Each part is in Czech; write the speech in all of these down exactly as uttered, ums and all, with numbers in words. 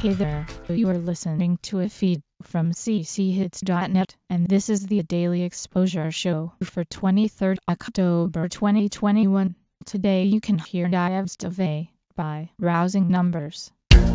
Hey there, you are listening to a feed from c c hits dot net, and this is the Daily Exposure Show for twenty-third October twenty twenty-one. Today you can hear Dievstave by Rousing Numbers.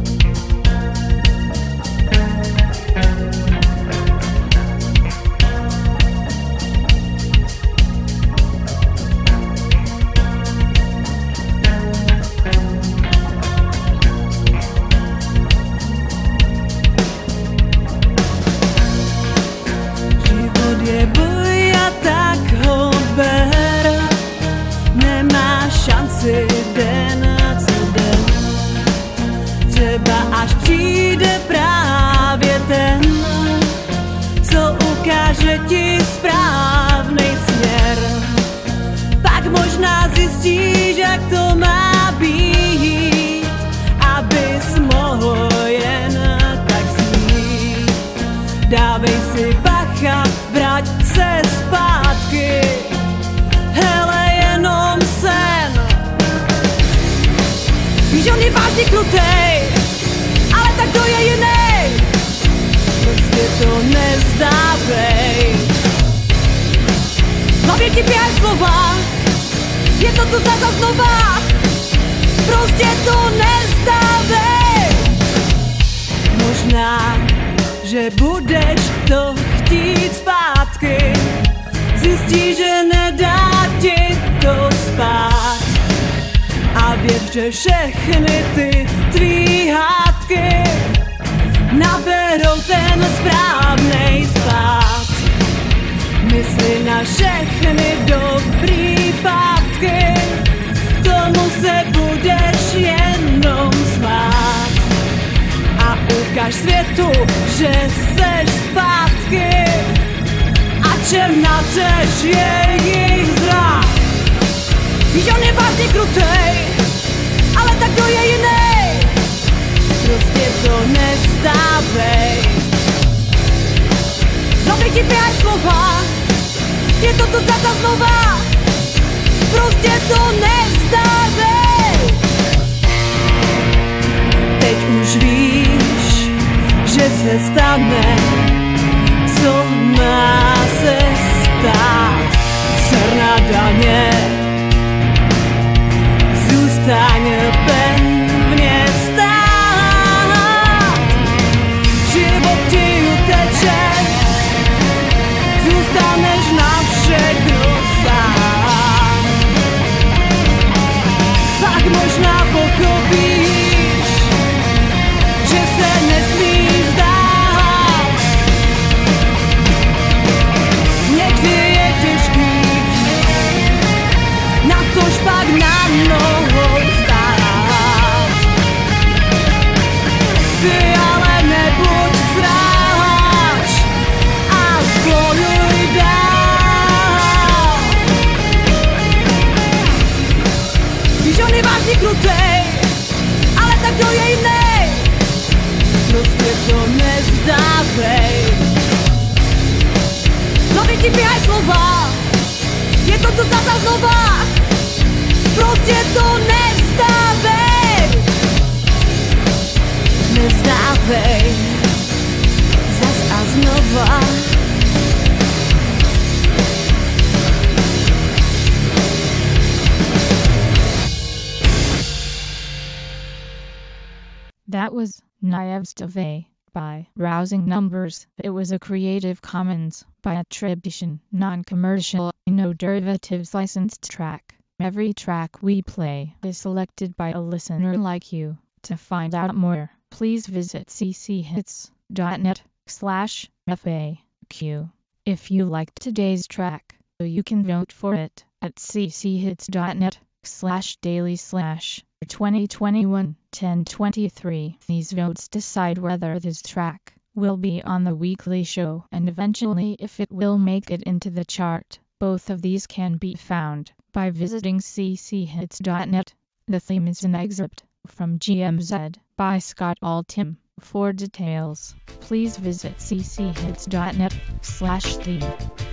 Den co den, třeba až přijde právě ten, co ukáže ti správnej směr. Pak možná zjistíš, jak to má být, abys mohl jen tak znít. Dávej si bacha, vrať se zpátky, hele jenom sen. Víš, on je vážně krutej, ale tak to je jiný. Prostě to nezdávej. V hlavě ti běhají slova, je to tu zase znova. Prostě to nezdávej. Možná, že budeš to chtít zpátky, zjistíš, že nedá ti to spát. A věř, že všechny ty tvý hádky naberou ten správnej spát. Mysli na všechny dobrý pátky, tomu se budeš jenom smát. A ukáž světu, že seš zpátky a černá řeč je jejich zrak. Víš, on je vážně krutej, ale tak to je jiný. Prostě to nezdávej. Hlavě ti běhají slova, je to tu zase znova. Prostě to nezdávej. Teď už víš, že se stane, co má se stát. Ser na daně, zůstaň pevně stát. Život ti uteče, zůstaneš na všechno sám. Pak možná pochopíš, že se nesmíš vzdát. Někdy je těžký, natož pak na nohou stát. Ty ale nebuď sráč a bojuj dál. Víš, on je vážně krutej, ale tak to je jiný. Prostě to nezdávej. Hlavě ti běhají slova, je to tu zase znova. Prostě to nezdávej. Nezdávej. Zas a znova. That was Dievstave by Rousing Numbers. It was a Creative Commons by attribution, non-commercial, no derivatives licensed track. Every track we play is selected by a listener like you. To find out more, please visit c c hits dot net slash F A Q. If you liked today's track, you can vote for it at c c hits dot net slash daily slash twenty twenty-one ten twenty-three. These votes decide whether this track will be on the weekly show and eventually if it will make it into the chart. Both of these can be found by visiting c c hits dot net. The theme is an excerpt from G M Z by Scott Altham. For details, please visit c c hits dot net slash theme.